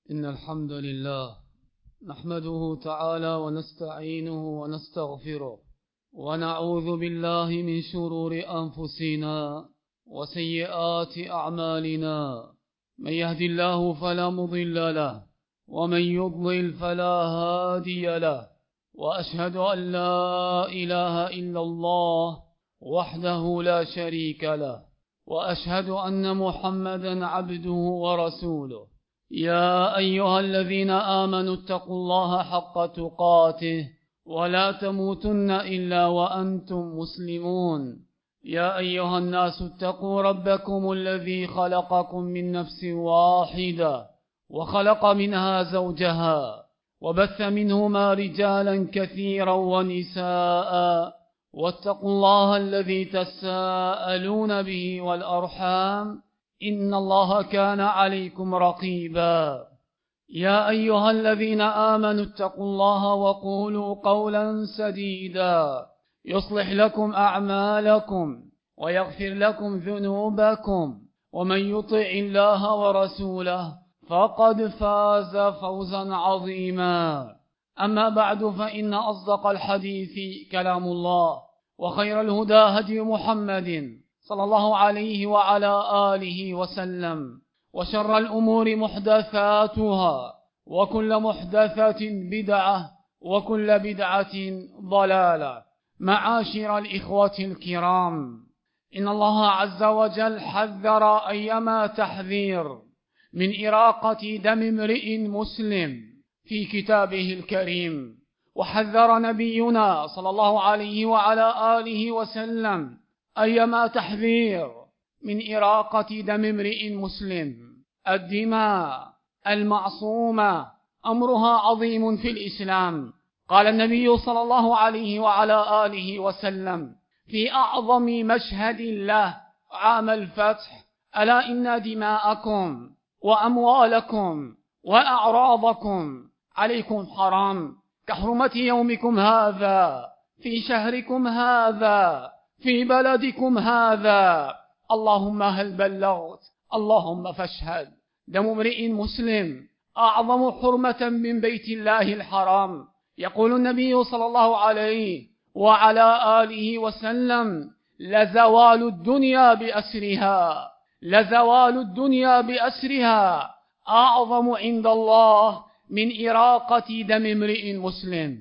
إن الحمد لله نحمده تعالى ونستعينه ونستغفره ونعوذ بالله من شرور أنفسنا وسيئات أعمالنا. من يهد الله فلا مضل له ومن يضلل فلا هادي له، وأشهد أن لا إله إلا الله وحده لا شريك له، وأشهد أن محمدا عبده ورسوله. يا أيها الذين آمنوا اتقوا الله حق تقاته ولا تموتن إلا وأنتم مسلمون. يا أيها الناس اتقوا ربكم الذي خلقكم من نفس واحدة وخلق منها زوجها وبث منهما رجالا كثيرا ونساء، واتقوا الله الذي تساءلون به والأرحام إن الله كان عليكم رقيبا. يا أيها الذين آمنوا اتقوا الله وقولوا قولا سديدا يصلح لكم أعمالكم ويغفر لكم ذنوبكم، ومن يطع الله ورسوله فقد فاز فوزا عظيما. أما بعد، فإن أصدق الحديث كلام الله، وخير الهدى هدي محمد صلى الله عليه وعلى آله وسلم، وشر الأمور محدثاتها، وكل محدثة بدعة، وكل بدعة ضلالة. معاشر الإخوة الكرام، إن الله عز وجل حذر أيما تحذير من إراقة دم امرئ مسلم في كتابه الكريم، وحذر نبينا صلى الله عليه وعلى آله وسلم أيما تحذير من إراقة دم امرئ مسلم. الدماء المعصومة أمرها عظيم في الإسلام. قال النبي صلى الله عليه وعلى آله وسلم في أعظم مشهد له عام الفتح: ألا إن دماءكم وأموالكم وأعراضكم عليكم حرام كحرمة يومكم هذا في شهركم هذا في بلدكم هذا. اللهم هل بلغت؟ اللهم فاشهد. دم امرئ مسلم أعظم حرمة من بيت الله الحرام. يقول النبي صلى الله عليه وعلى آله وسلم: لزوال الدنيا بأسرها، لزوال الدنيا بأسرها أعظم عند الله من إراقة دم امرئ مسلم.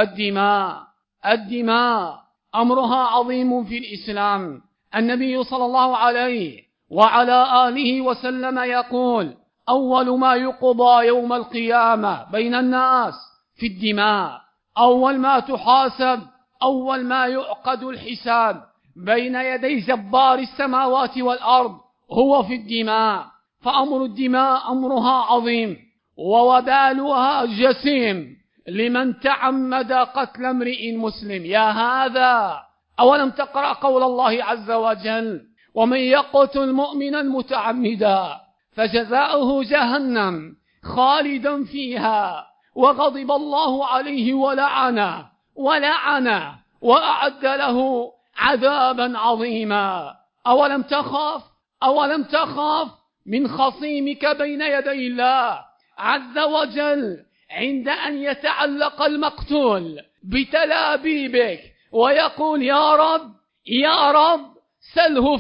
الدماء أمرها عظيم في الإسلام. النبي صلى الله عليه وعلى آله وسلم يقول: أول ما يقضى يوم القيامة بين الناس في الدماء. أول ما تحاسب، أول ما يعقد الحساب بين يدي جبار السماوات والأرض هو في الدماء. فأمر الدماء أمرها عظيم، ووبالها جسيم لمن تعمد قتل امرئ مسلم. يا هذا، أولم تقرأ قول الله عز وجل: ومن يقتل مؤمنا متعمدا فجزاؤه جهنم خالدا فيها وغضب الله عليه ولعنه وأعد له عذابا عظيما. أولم تخاف من خصيمك بين يدي الله عز وجل عند أن يتعلق المقتول بتلابيبك ويقول: يا رب سله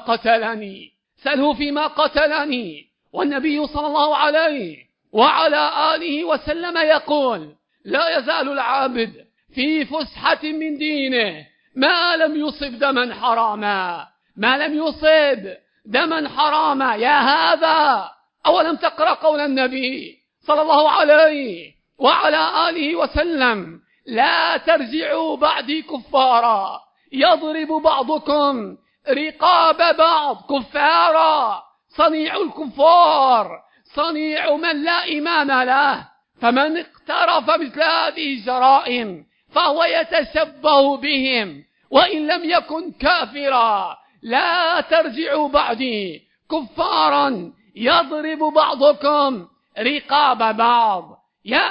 فيما قتلني. والنبي صلى الله عليه وعلى آله وسلم يقول: لا يزال العابد في فسحة من دينه ما لم يصب دما حراما. يا هذا، أولم تقرأ قول النبي صلى الله عليه وعلى آله وسلم: لا ترجعوا بعدي كفارا يضرب بعضكم رقاب بعض. كفارا، صنيع الكفار صنيع من لا إيمان له. فمن اقترف مثل هذه الجرائم فهو يتشبه بهم وإن لم يكن كافرا. لا ترجعوا بعدي كفارا يضرب بعضكم رقاب بعض. يا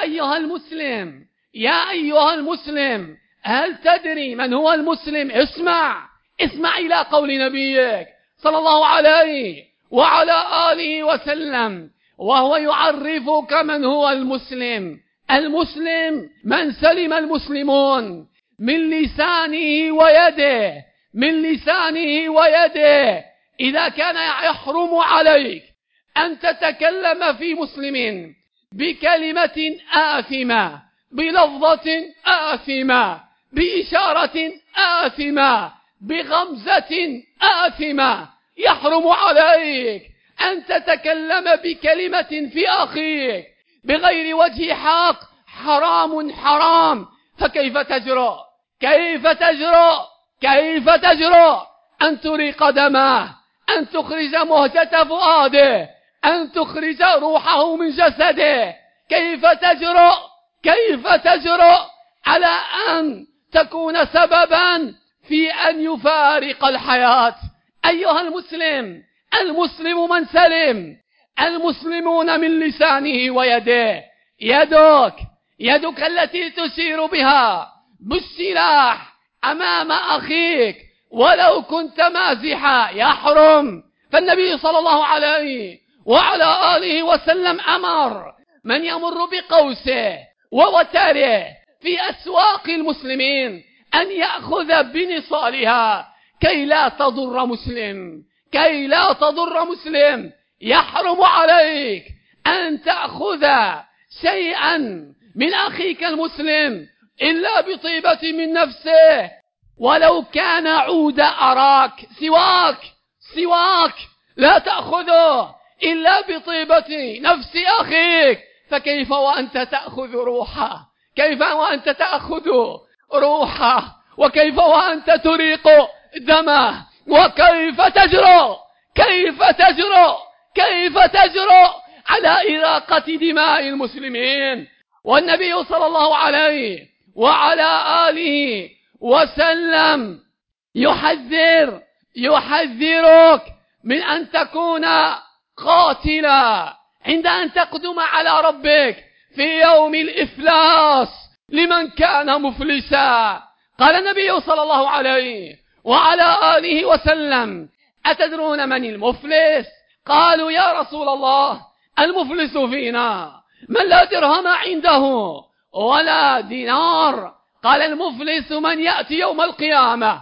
أيها المسلم، هل تدري من هو المسلم؟ اسمع إلى قول نبيك صلى الله عليه وعلى آله وسلم: وهو يعرفك من هو المسلم. المسلم من سلم المسلمون من لسانه ويده، من لسانه ويده. إذا كان يحرم عليك أن تتكلم في مسلم بكلمة آثمة، بلفظة آثمة، بإشارة آثمة، بغمزة آثمة، يحرم عليك أن تتكلم بكلمة في أخيك بغير وجه حق، حرام حرام. فكيف تجرؤ؟ كيف تجرؤ؟ كيف تجرؤ أن تريق دمه، أن تخرج مهجة فؤاده، أن تخرج روحه من جسده؟ كيف تجرؤ؟ كيف تجرؤ على أن تكون سببا في أن يفارق الحياة؟ أيها المسلم، المسلم من سلم المسلمون من لسانه ويده. يدك التي تشير بها بالسلاح أمام أخيك ولو كنت مازحا يحرم. فالنبي صلى الله عليه وعلى آله وسلم أمر من يمر بقوسه ووتره في أسواق المسلمين أن يأخذ بنصالها كي لا تضر مسلم، كي لا تضر مسلم. يحرم عليك أن تأخذ شيئا من أخيك المسلم إلا بطيبة من نفسه، ولو كان عود أراك، سواك لا تأخذه إلا بطيبة نفس أخيك. فكيف وأنت تأخذ روحه؟ كيف وأنت تأخذ روحه؟ وكيف وأنت تريق دمه؟ وكيف تجرؤ؟ كيف تجرؤ؟ كيف تجرؤ على إراقة دماء المسلمين؟ والنبي صلى الله عليه وعلى آله وسلم يحذرك من أن تكون قاتلا عند أن تقدم على ربك في يوم الإفلاس لمن كان مفلسا. قال النبي صلى الله عليه وعلى آله وسلم: أتدرون من المفلس؟ قالوا: يا رسول الله، المفلس فينا من لا درهم عنده ولا دينار. قال: المفلس من يأتي يوم القيامة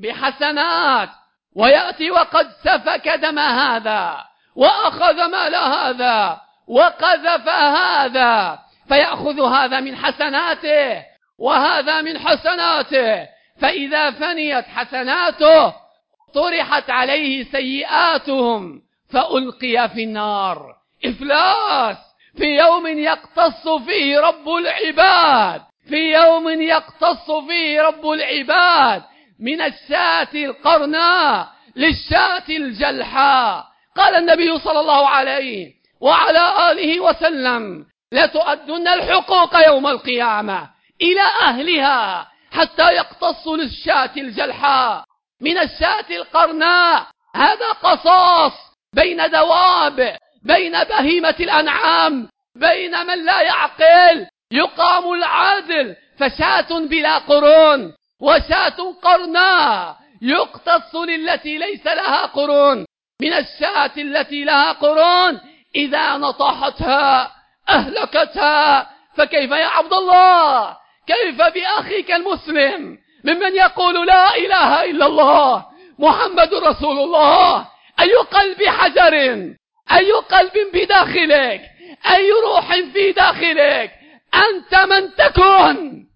بحسنات ويأتي وقد سفك دم هذا وأخذ مال هذا وقذف هذا، فيأخذ هذا من حسناته وهذا من حسناته، فإذا فنيت حسناته طرحت عليه سيئاتهم فألقي في النار. إفلاس في يوم يقتص فيه رب العباد، في يوم يقتص فيه رب العباد من الشاة القرناء للشاة الجلحاء. قال النبي صلى الله عليه وعلى آله وسلم: لتؤدن الحقوق يوم القيامة إلى أهلها حتى يقتصوا للشاة الجلحاء من الشاة القرناء. هذا قصاص بين دواب، بين بهيمة الأنعام، بين من لا يعقل. يقام العدل، فشاة بلا قرون وشاة قرناء يقتص للتي ليس لها قرون من الشاة التي لها قرون، إذا نطحتها أهلكتها. فكيف يا عبد الله؟ كيف بأخيك المسلم ممن يقول لا إله إلا الله محمد رسول الله؟ أي قلب حجر، أي قلب بداخلك، أي روح في داخلك، أنت من تكون،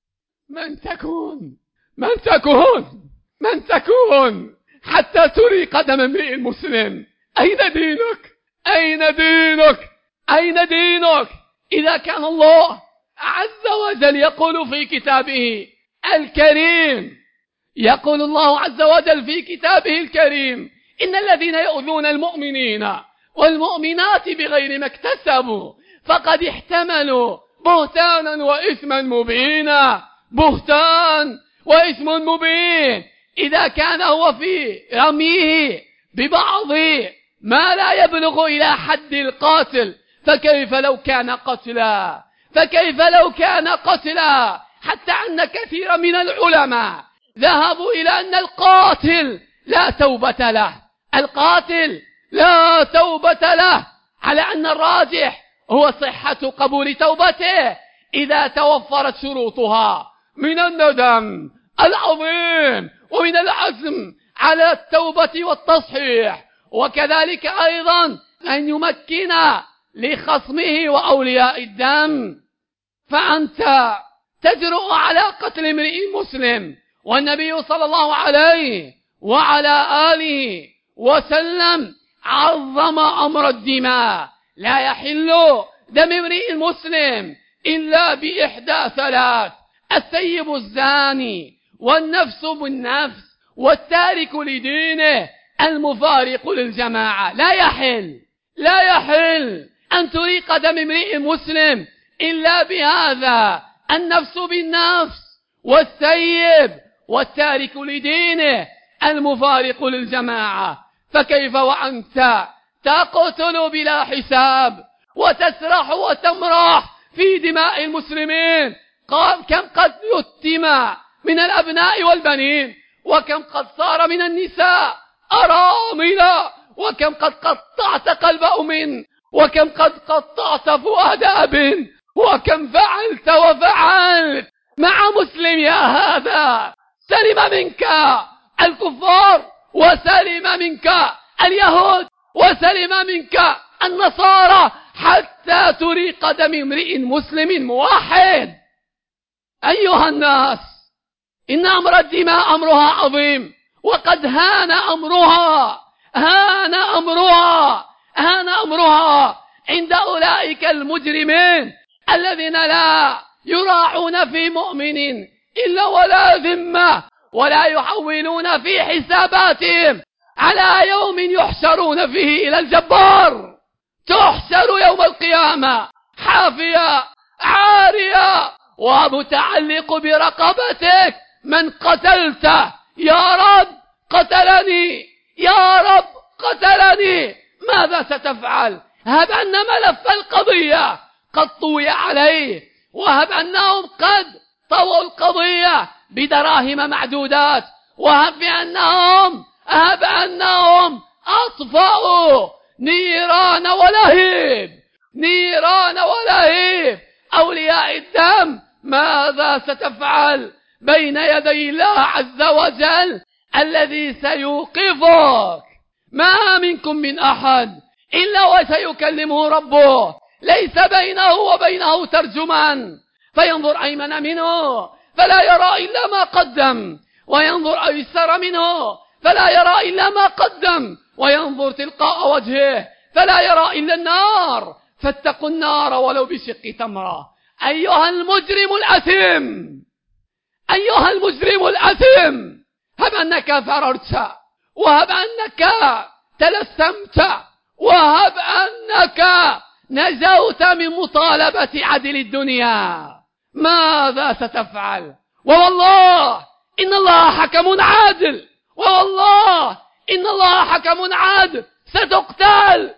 من تكون، من تكون، من تكون حتى تريق دم امرئ مسلم؟ أين دينك؟ أين دينك؟ أين دينك؟ إذا كان الله عز وجل يقول في كتابه الكريم، يقول الله عز وجل في كتابه الكريم: إن الذين يؤذون المؤمنين والمؤمنات بغير ما اكتسبوا فقد احتملوا بهتانا وإثما مبينا. بهتان وإثم مبين إذا كان هو في رميه ببعض ما لا يبلغ إلى حد القاتل، فكيف لو كان قتلا؟ فكيف لو كان قتلا؟ حتى أن كثير من العلماء ذهبوا إلى أن القاتل لا توبة له، القاتل لا توبة له. على أن الراجح هو صحة قبول توبته إذا توفرت شروطها من الندم العظيم ومن العزم على التوبة والتصحيح، وكذلك أيضا أن يمكن لخصمه وأولياء الدم. فأنت تجرؤ على قتل امرئ مسلم، والنبي صلى الله عليه وعلى آله وسلم عظم أمر الدماء. لا يحل دم امرئ مسلم إلا بإحدى ثلاث: الثيب الزاني، والنفس بالنفس، والتارك لدينه المفارق للجماعة. لا يحل أن تريق دم امرئ مسلم إلا بهذا: النفس بالنفس، والثيب، والتارك لدينه المفارق للجماعة. فكيف وأنت تقتل بلا حساب وتسرح وتمرح في دماء المسلمين؟ كم قد يتم من الأبناء والبنين، وكم قد صار من النساء أراملا، وكم قد قطعت قلب أم، وكم قد قطعت فؤاد أب، وكم فعلت وفعلت مع مسلم يا هذا. سلم منك الكفار، وسلم منك اليهود، وسلم منك النصارى، حتى تريق دم امرئ مسلم موحد. أيها الناس، إن أمر الدماء أمرها عظيم، وقد هان أمرها عند أولئك المجرمين الذين لا يراعون في مؤمن إلا ولا ذمة، ولا يحولون في حساباتهم على يوم يحشرون فيه إلى الجبار. تحشر يوم القيامة حافية عارية ومتعلق برقبتك من قتلته: يا رب قتلني، يا رب قتلني. ماذا ستفعل؟ هب أن ملف القضية قد طوي عليه، وهب أنهم قد طووا القضية بدراهم معدودات، وهب أنهم أطفأوا نيران ولهيب أولياء الدم. ماذا ستفعل بين يدي الله عز وجل الذي سيوقفك؟ ما منكم من أحد إلا وسيكلمه ربه، ليس بينه وبينه ترجمان، فينظر أيمن منه فلا يرى إلا ما قدم، وينظر أيسر منه فلا يرى إلا ما قدم، وينظر تلقاء وجهه فلا يرى إلا النار. فاتقوا النار ولو بشق تمرة. أيها المجرم الأثم، هب أنك فررت، وهب أنك تلثمت، وهب أنك نجوت من مطالبة عدل الدنيا، ماذا ستفعل؟ ووالله إن الله حكم عادل، ستقتل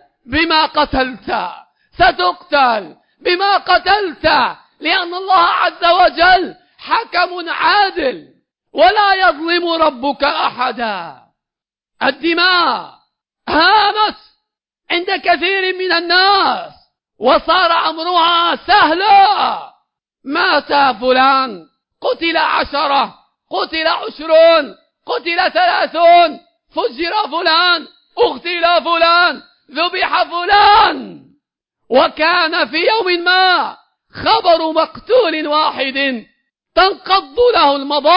بما قتلت، لأن الله عز وجل حكم عادل ولا يظلم ربك أحدا. الدماء هانت عند كثير من الناس وصار أمرها سهلا. مات فلان، قتل 10، قتل 20، قتل 30، فجر فلان، اغتيل فلان، ذبح فلان. وكان في يوم ما خبر مقتول واحد تنقض له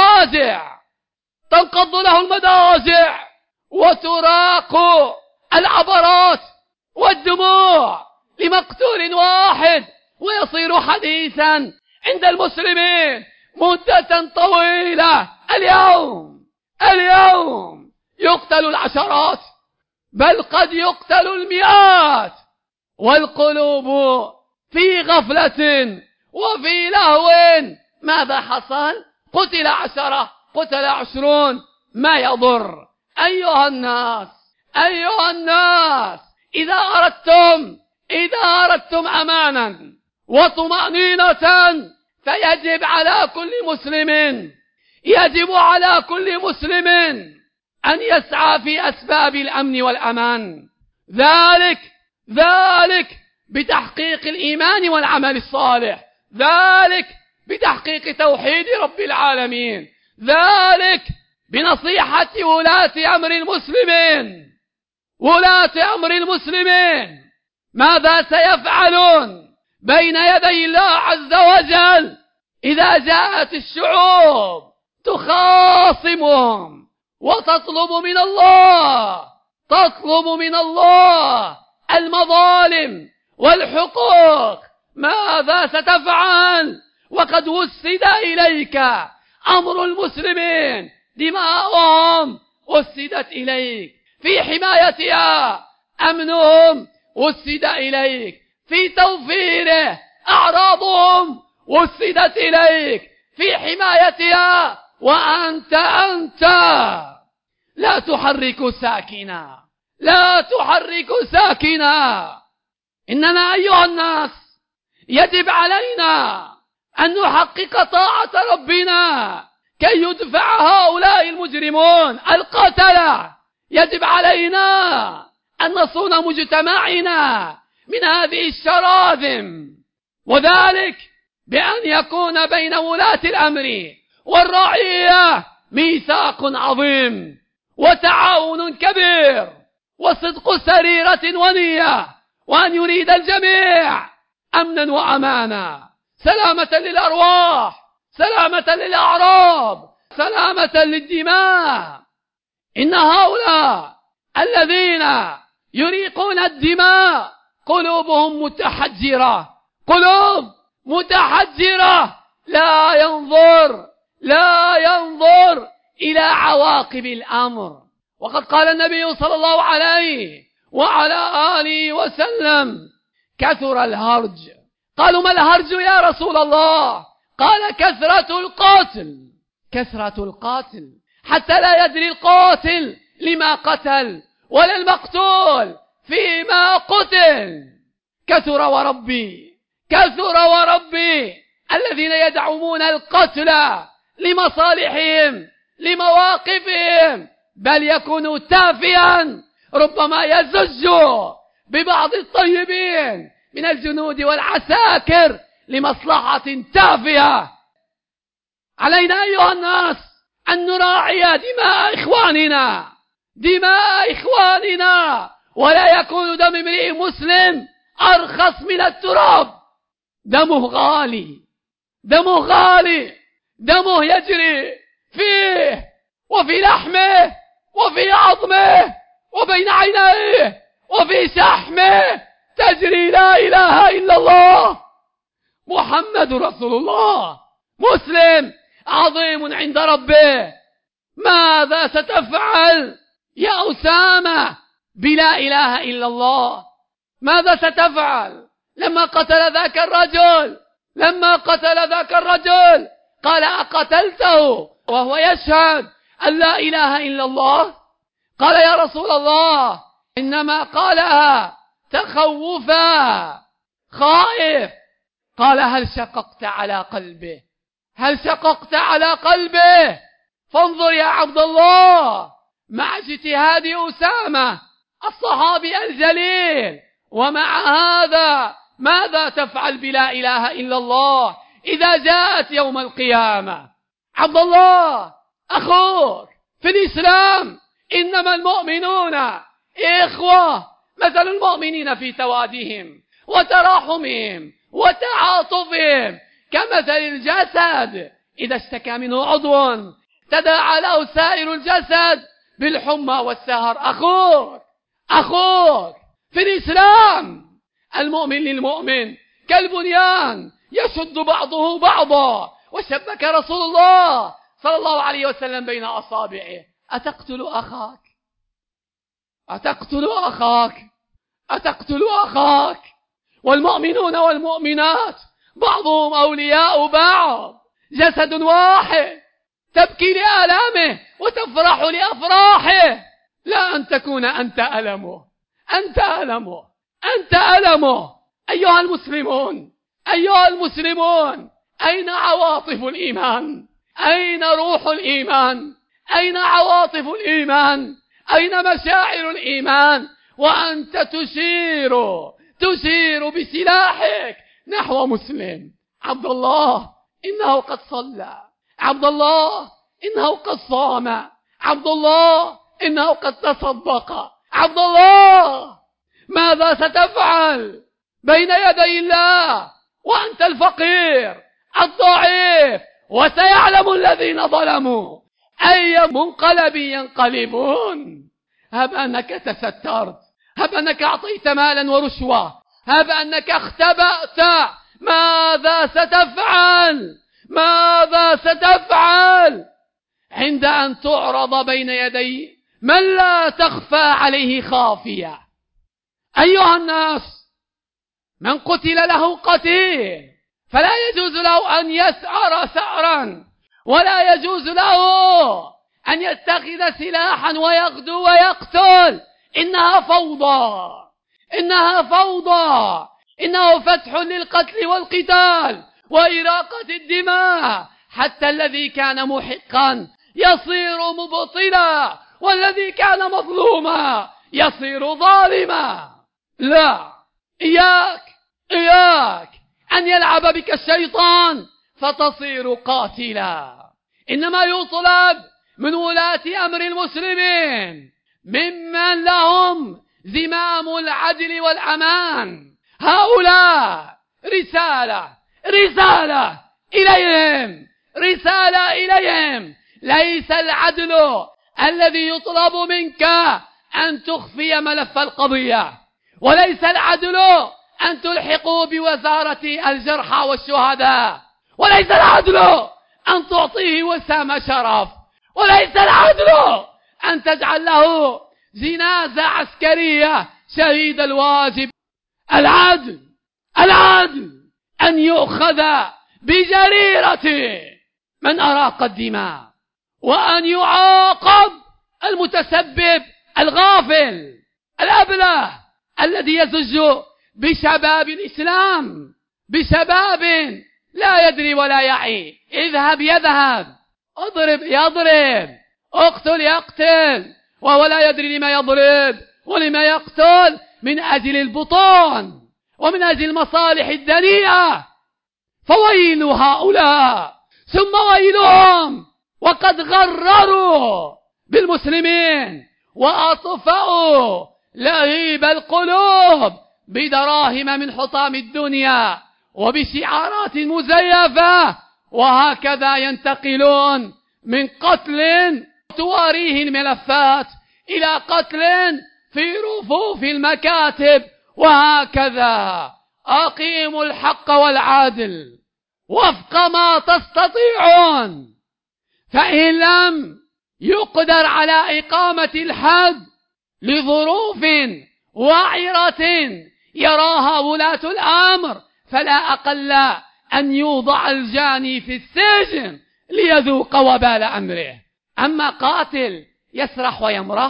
المضاجع وتراق العبرات والدموع لمقتول واحد، ويصير حديثا عند المسلمين مدة طويلة. اليوم يقتل العشرات، بل قد يقتل المئات، والقلوب في غفلة وفي لهو. ماذا حصل؟ قتل 10، قتل 20، ما يضر. أيها الناس، إذا أردتم أمانا وطمأنينة فيجب على كل مسلم أن يسعى في أسباب الأمن والأمان. ذلك ذلك بتحقيق الإيمان والعمل الصالح، ذلك بتحقيق توحيد رب العالمين، ذلك بنصيحة ولاة أمر المسلمين. ولاة أمر المسلمين ماذا سيفعلون بين يدي الله عز وجل إذا جاءت الشعوب تخاصمهم وتطلب من الله المظالم والحقوق؟ ماذا ستفعل وقد وسد إليك أمر المسلمين؟ دماؤهم وسدت إليك، في حمايتها أمنهم وسد إليك، في توفيره أعراضهم وسدت إليك، في حمايتها، وأنت لا تحرك ساكنا، لا تحرك ساكنا. إننا أيها الناس يجب علينا أن نحقق طاعة ربنا كي يدفع هؤلاء المجرمون القتلة. يجب علينا أن نصون مجتمعنا من هذه الشراذم، وذلك بأن يكون بين ولاة الأمر والرعية ميثاق عظيم وتعاون كبير وصدق سريرة ونية، وأن يريد الجميع أمنا وأمانا، سلامة للأرواح، سلامة للأعراض، سلامة للدماء. إن هؤلاء الذين يريقون الدماء قلوبهم متحجرة، قلوب متحجرة، لا ينظر إلى عواقب الأمر. وقد قال النبي صلى الله عليه وعلى آله وسلم: كثر الهرج. قالوا: ما الهرج يا رسول الله؟ قال: كثرة القاتل حتى لا يدري القاتل لما قتل ولا المقتول فيما قتل. كثر وربي الذين يدعمون القتل لمصالحهم لمواقفهم، بل يكون تافها، ربما يزج ببعض الطيبين من الجنود والعساكر لمصلحة تافهة. علينا أيها الناس أن نراعي دماء إخواننا، ولا يكون دم امرئ مسلم أرخص من التراب. دمه غالي، دمه يجري فيه وفي لحمه وفي عظمه وبين عينيه وفي شحمه تجري لا إله إلا الله محمد رسول الله، مسلم عظيم عند ربه. ماذا ستفعل يا أسامة بلا إله إلا الله؟ ماذا ستفعل لما قتل ذاك الرجل؟ قال: أقتلته وهو يشهد أن لا إله إلا الله؟ قال: يا رسول الله، إنما قالها تخوفا، خائف. قال: هل شققت على قلبه؟ فانظر يا عبد الله، مع اجتهاد أسامة الصحابي الجليل، ومع هذا ماذا تفعل بلا إله إلا الله إذا جاءت يوم القيامة؟ عبد الله، أخوك في الإسلام إنما المؤمنون إخوة. مثل المؤمنين في توادهم وتراحمهم وتعاطفهم كمثل الجسد إذا اشتكى منه عضو تداعى له سائر الجسد بالحمى والسهر. أخوك في الإسلام المؤمن للمؤمن كالبنيان يشد بعضه بعضا. وشبك رسول الله صلى الله عليه وسلم بين أصابعه: أتقتل أخاك؟ والمؤمنون والمؤمنات بعضهم أولياء بعض، جسد واحد، تبكي لآلامه وتفرح لأفراحه، لا أن تكون أنت ألمه. أيها المسلمون، أين عواطف الإيمان؟ أين روح الإيمان؟ أين عواطف الإيمان؟ أين مشاعر الإيمان؟ وأنت تشير بسلاحك نحو مسلم. عبد الله إنه قد صلى، عبد الله إنه قد صام، عبد الله إنه قد تصدق. عبد الله ماذا ستفعل بين يدي الله وأنت الفقير الضعيف؟ وسيعلم الذين ظلموا أي منقلب ينقلبون. هب أنك تسترت، هب أنك أعطيت مالا ورشوة، هب أنك اختبأت، ماذا ستفعل؟ ماذا ستفعل عند أن تعرض بين يدي من لا تخفى عليه خافية؟ أيها الناس، من قتل له قتيل فلا يجوز له أن يسعر سعرا، ولا يجوز له أن يتخذ سلاحا ويغدو ويقتل. إنها فوضى، إنها فوضى، إنه فتح للقتل والقتال وإراقة الدماء، حتى الذي كان محقا يصير مبطلا، والذي كان مظلوما يصير ظالما. لا، إياك أن يلعب بك الشيطان فتصير قاتلا. إنما يطلب من ولاة أمر المسلمين، ممن لهم زمام العدل والأمان، هؤلاء رسالة إليهم. ليس العدل الذي يطلب منك أن تخفي ملف القضية، وليس العدل أن تلحقه بوزارة الجرحى والشهداء، وليس العدل أن تعطيه وسام شرف، وليس العدل أن تجعل له جنازة عسكرية شهيد الواجب. العدل أن يؤخذ بجريرة من أراق الدماء، وأن يعاقب المتسبب الغافل الأبله الذي يزج بشباب الإسلام، بشباب لا يدري ولا يعي. اذهب يذهب، اضرب يضرب، اقتل يقتل، وهو لا يدري لما يضرب ولما يقتل، من أجل البطون ومن أجل المصالح الدنيئة. فويل هؤلاء ثم ويلهم، وقد غرروا بالمسلمين وأطفأوا لهيب القلوب بدراهم من حطام الدنيا وبشعارات مزيفة، وهكذا ينتقلون من قتل تواريه الملفات إلى قتل في رفوف المكاتب. وهكذا أقيموا الحق والعدل وفق ما تستطيعون، فإن لم يقدر على إقامة الحد لظروف وعرة يراها ولاة الأمر، فلا أقل أن يوضع الجاني في السجن ليذوق وبال أمره. أما قاتل يسرح ويمرح،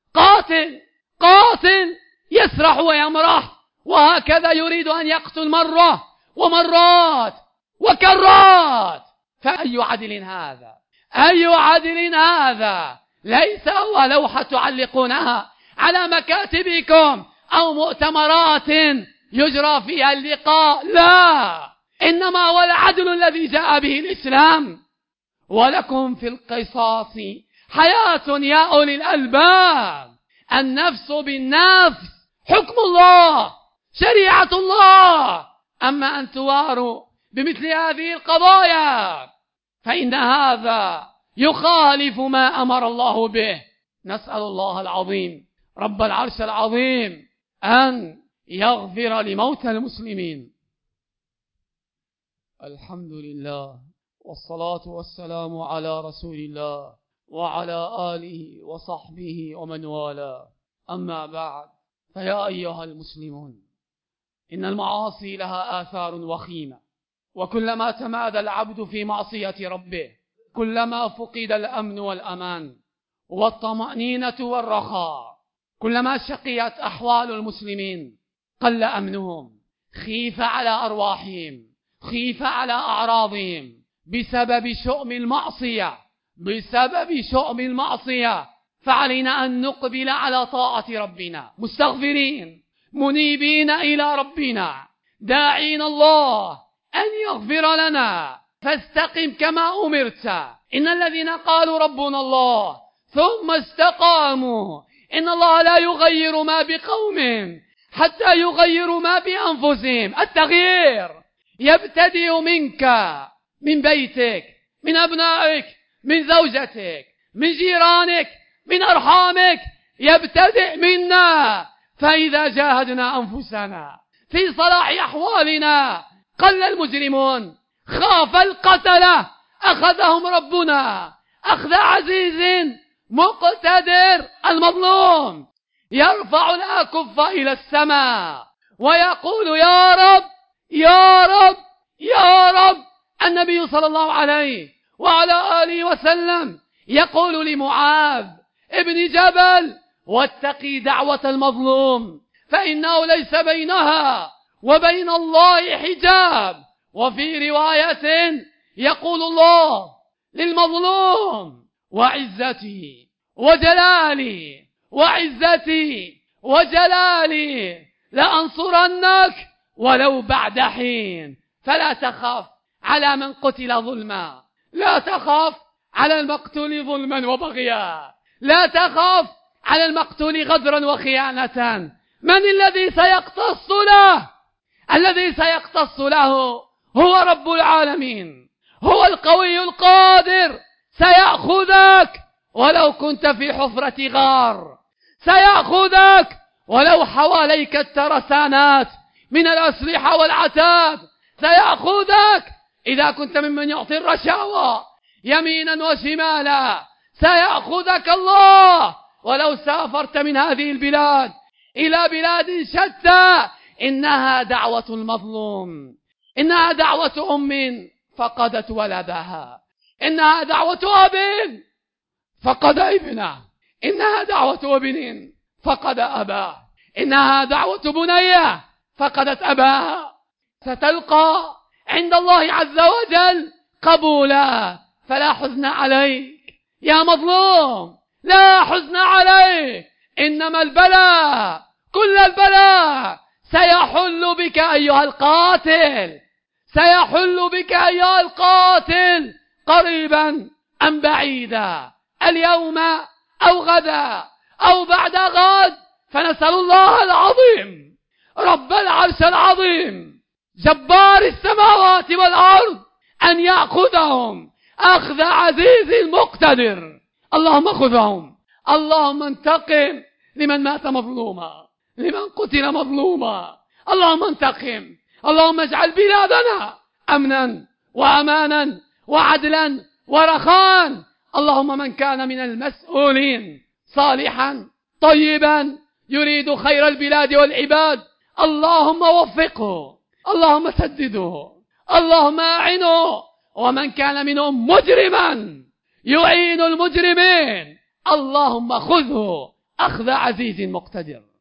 قاتل يسرح ويمرح، وهكذا يريد أن يقتل مرة ومرات وكرات، فأي عدل هذا؟ أي عدل هذا؟ ليس هو لوحة تعلقونها على مكاتبكم أو مؤتمرات يجرى فيها اللقاء، لا، إنما هو العدل الذي جاء به الإسلام. ولكم في القصاص حياة يا أولي الألباب. النفس بالنفس، حكم الله، شريعة الله. أما أن تواروا بمثل هذه القضايا فإن هذا يخالف ما أمر الله به. نسأل الله العظيم رب العرش العظيم أن يغفر لموتى المسلمين. الحمد لله والصلاة والسلام على رسول الله وعلى آله وصحبه ومن والاه. أما بعد، فيا أيها المسلمون، إن المعاصي لها آثار وخيمة، وكلما تمادى العبد في معصية ربه كلما فقد الأمن والأمان والطمأنينة والرخاء، كلما شقيت أحوال المسلمين، قل أمنهم، خيف على أرواحهم، خيف على أعراضهم بسبب شؤم المعصية. فعلينا أن نقبل على طاعة ربنا مستغفرين منيبين إلى ربنا داعين الله أن يغفر لنا. فاستقم كما أمرت. إن الذين قالوا ربنا الله ثم استقاموا إن الله لا يغير ما بقوم حتى يغيروا ما بأنفسهم. التغيير يبتدئ منك، من بيتك، من أبنائك، من زوجتك، من جيرانك، من أرحامك، يبتدئ منا. فإذا جاهدنا أنفسنا في صلاح أحوالنا قل المجرمون. خاف القتلة أخذهم ربنا أخذ عزيز مقتدر. المظلوم يرفع الأكف إلى السماء ويقول يا رب يا رب يا رب. النبي صلى الله عليه وعلى آله وسلم يقول لمعاذ ابن جبل واتقي دعوة المظلوم فإنه ليس بينها وبين الله حجاب. وفي رواية يقول الله للمظلوم وعزتي وجلالي وعزتي وجلالي لأنصرنك ولو بعد حين. فلا تخاف على من قتل ظلما، لا تخاف على المقتول ظلما وبغيا، لا تخاف على المقتول غدرا وخيانة. من الذي سيقتص له؟ الذي سيقتص له هو رب العالمين، هو القوي القادر. سيأخذك ولو كنت في حفرة غار، سيأخذك ولو حواليك الترسانات من الأسلحة والعتاد، سيأخذك إذا كنت ممن يعطي الرشاوى يمينا وشمالا، سيأخذك الله ولو سافرت من هذه البلاد إلى بلاد شتى. إنها دعوة المظلوم، إنها دعوة أم فقدت ولدها، إنها دعوة أب فقد ابنه، إنها دعوة ابن فقد أباه، إنها دعوة بنية فقدت أباها. ستلقى عند الله عز وجل قبولا. فلا حزن عليك يا مظلوم، لا حزن عليك. إنما البلاء كل البلاء سيحل بك أيها القاتل، سيحل بك أيها القاتل قريبا أم بعيدا، اليوم أو غدا أو بعد غد. فنسأل الله العظيم رب العرش العظيم جبار السماوات والأرض أن يأخذهم أخذ عزيز مقتدر. اللهم خذهم، اللهم انتقم لمن مات مظلوما، لمن قتل مظلوما. اللهم انتقم، اللهم اجعل بلادنا أمنا وأمانا وعدلا ورخاء. اللهم من كان من المسؤولين صالحا طيبا يريد خير البلاد والعباد اللهم وفقه، اللهم سدده، اللهم أعنه. ومن كان منهم مجرما يعين المجرمين اللهم خذه أخذ عزيز مقتدر.